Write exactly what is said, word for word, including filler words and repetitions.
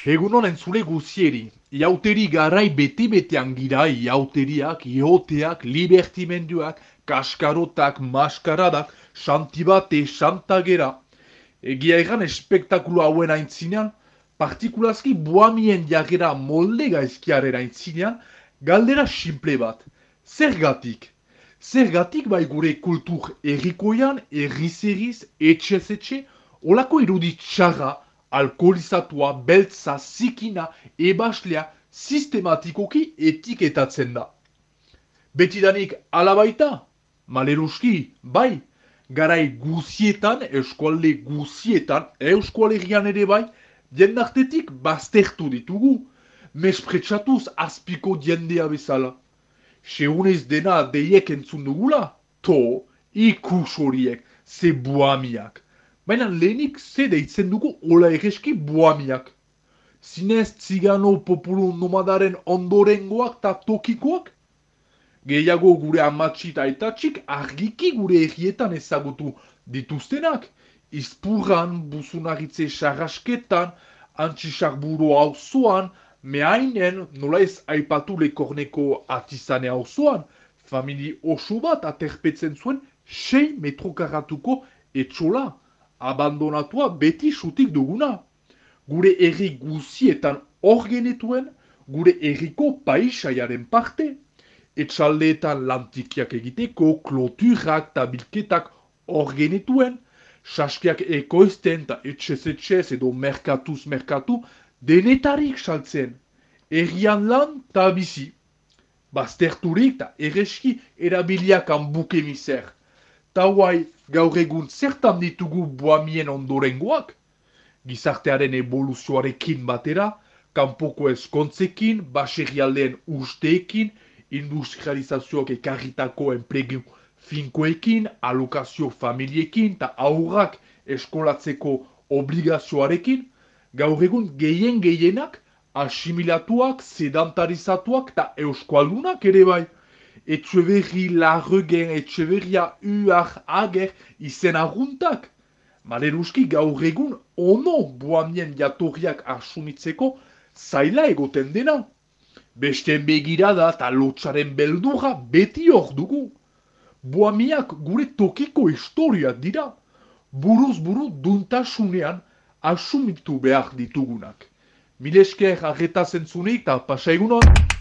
Egunon entzule guzieri, iauteri garai beti-betean gira, iauteriak, ioteak, libertimenduak, kaskarotak, maskaradak, xantibate, xantagera. Egia egan espektakulo hauen aintzinean, partikulazki boamien jagera molde gaizkiaren aintzinean, galdera simple bat. Zergatik? Zergatik bai gure kultur errikoian, erriz-erriz, etxez-etxe, olako irudi txarra, alkoholizatua, beltza, zikina, ebaslea, sistematikoki etiketatzen da. Betidanik alabaita? Maleruski, bai, garai guzietan, eskualde guzietan, euskualerian ere bai, jendartetik baztertu ditugu, mespretsatuz azpiko jendea bezala. Segunez dena deiek entzun dugula? To, ikus horiek, ze buamiak. Baina lehenik ze deitzen dugu ola egeski buamiak. Zinez zigano populu nomadaren ondorengoak ta tokikoak? Gehiago gure amatxi eta aitatxik argiki gure errietan ezagutu dituztenak. Izpurran, buzunaritze sarrasketan, antxisarburu auzoan, mehainen nola ez aipatu lekorneko atizane auzoan, famili oso bat aterpetzen zuen sei metro karratuko etxola. Abandonatua beti sutik duguna. Gure erri guzietan hor genetuen, gure erriko paisaiaren parte. Etxaldeetan lantikiak egiteko, kloturak eta bilketak hor genetuen, saskiak ekoizten eta etxez-etxez edo merkatuz-merkatu denetarik saltzen. Errian lan eta bizi. Bazterturik eta erreski erabiliak hanbuke miser. Ta guai, gaur egun zertan ditugu boamien ondorengoak? Gizartearen evoluzioarekin batera, kanpoko eskontzekin, baserrialdeen usteekin, industrializazioak ekarritako enplegu finkoekin, alokazio familiekin eta aurrak eskolatzeko obligazioarekin, gaur egun gehien gehienak asimilatuak, sedantarizatuak eta euskaldunak ere bai. Etxeberri, Larregen, Etxeberria, Uar, Ager, izen arruntak. Maleruski gaur egun ono boamien jatorriak asumitzeko zaila egoten dena. Besteen begirada eta lotsaren beldurra beti hor dugu. Boamiak gure tokiko historia dira. Buruz buru duntasunean asumitu behar ditugunak. Milesker arreta zentzunik eta pasa egunon.